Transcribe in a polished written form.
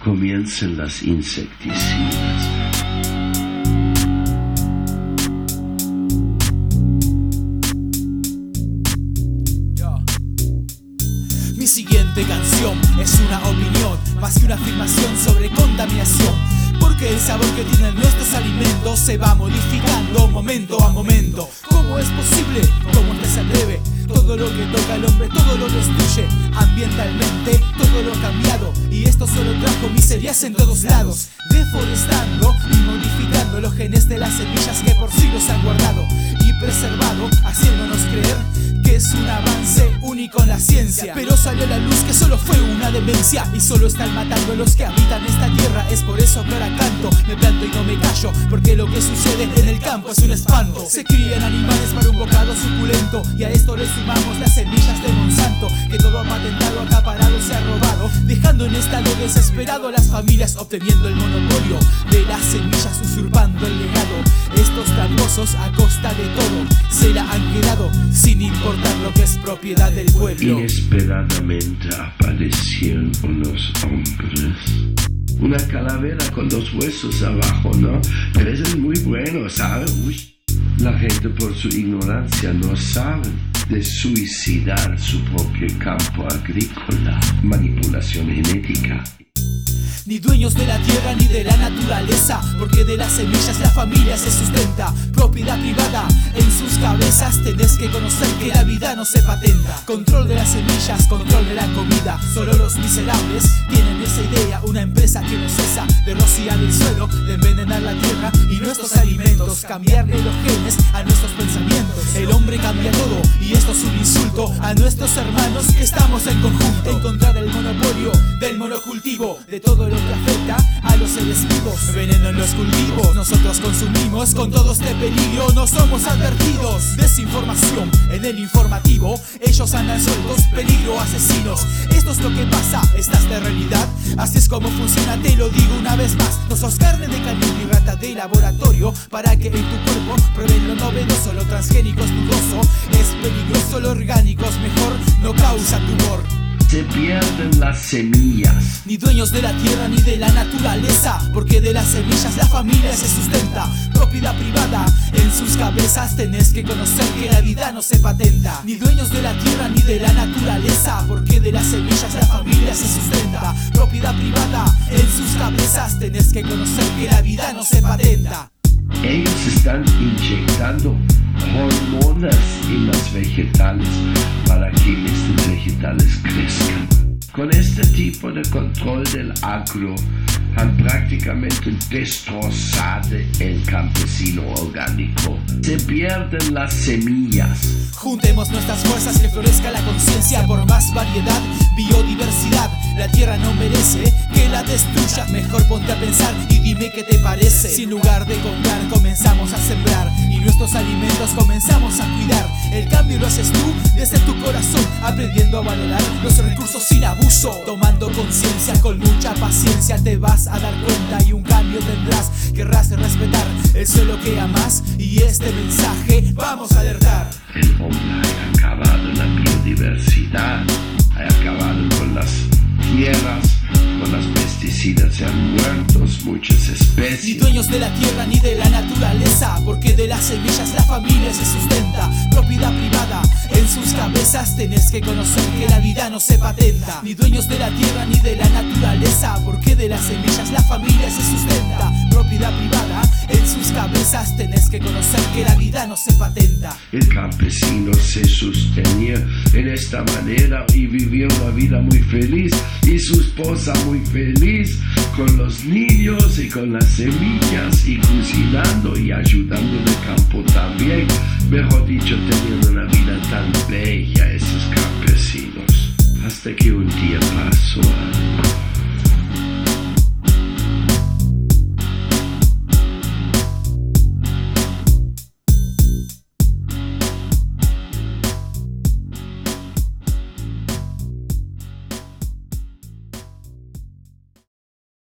comienzan las insecticidas. Mi siguiente canción es una opinión, más que una afirmación sobre contaminación. Porque el sabor que tienen nuestros alimentos se va modificando momento a momento. ¿Cómo es posible? ¿Cómo se atreve? Todo lo que toca al hombre, todo lo destruye. Ambientalmente, todo lo ha cambiado. Y esto solo trajo miserias en todos lados. Deforestando y modificando los genes de las semillas que por siglos han guardado y preservado, haciéndonos creer que es un avance único en la ciencia. Pero salió a la luz que solo fue una demencia y solo están matando a los que habitan esta tierra. Es por eso que ahora canto, me planto y no me callo, porque lo que sucede en el campo es un espanto. Se crían animales para un bocado suculento y a esto le sumamos las semillas de Monsanto, que todo ha patentado, acaparado, se ha robado, dejando en estado desesperado a las familias, obteniendo el monopolio de las semillas, usurpando el legado. Estos tramposos a costa de todo se la han quedado sin importar lo que es propiedad del pueblo. Inesperadamente aparecieron unos hombres. Una calavera con dos huesos abajo, ¿no? Pero eso es muy bueno, ¿sabes? La gente por su ignorancia no sabe de suicidar su propio campo agrícola. Manipulación genética. Ni dueños de la tierra ni de la naturaleza, porque de las semillas la familia se sustenta. Propiedad privada en sus cabezas, tenés que conocer que la vida no se patenta. Control de las semillas, control de la comida, solo los miserables tienen esa idea. Una empresa que no cesa de rociar el suelo, de envenenar la tierra y nuestros alimentos, cambiarle los genes a nuestros pensamientos. El hombre cambia todo y esto es un insulto a nuestros hermanos que estamos en conjunto. En contra del monopolio, del monocultivo, de todo lo que afecta a los seres vivos. Veneno en los cultivos, nosotros consumimos. Con todo este peligro no somos advertidos. Desinformación en el informativo, ellos andan sueltos, peligro, asesinos. Esto es lo que pasa, esta es la realidad. Así es como funciona, te lo digo una vez más. No sos carne de cañón ni rata de laboratorio para que en tu cuerpo prueben lo novedoso. Lo transgénico es dudoso, es peligroso. Lo orgánico es mejor, no causa tumor. Se pierden las semillas. Ni dueños de la tierra ni de la naturaleza, porque de las semillas la familia se sustenta. Propiedad privada en sus cabezas, tenés que conocer que la vida no se patenta. Ni dueños de la tierra ni de la naturaleza, porque de las semillas la familia se sustenta. Propiedad privada en sus cabezas, tenés que conocer que la vida no se patenta. Ellos están inyectando hormonas en los vegetales para que estos vegetales crezcan. Con este tipo de control del agro han prácticamente destrozado el campesino orgánico. Se pierden las semillas. Juntemos nuestras fuerzas, que florezca la conciencia por más variedad, biodiversidad. La tierra no merece que la destruyas. Mejor ponte a pensar y dime qué te parece. Si en lugar de comprar comenzamos a sembrar y nuestros alimentos comenzamos a cuidar, el cambio lo haces tú desde tu corazón, aprendiendo a valorar los recursos sin abuso. Tomando conciencia con mucha paciencia te vas a dar cuenta y un cambio tendrás. Querrás respetar el suelo que amas y este mensaje vamos a alertar. El hombre ha acabado la biodiversidad, ha acabado con las tierras, con las pesticidas, se han muerto muchas especies. Ni dueños de la tierra ni de la naturaleza, porque de las semillas la familia se sustenta. Propiedad privada en sus cabezas, tenés que conocer que la vida no se patenta. Ni dueños de la tierra ni de la naturaleza, porque de las semillas la familia se sustenta. Propiedad privada en sus cabezas, tenés que conocer que la vida no se patenta. El campesino se sostenía en esta manera y vivía una vida muy feliz, y su esposa muy feliz, con los niños y con las semillas, y cocinando y ayudando en el campo también. Mejor dicho, tenían una vida tan bella esos campesinos, hasta que un día pasó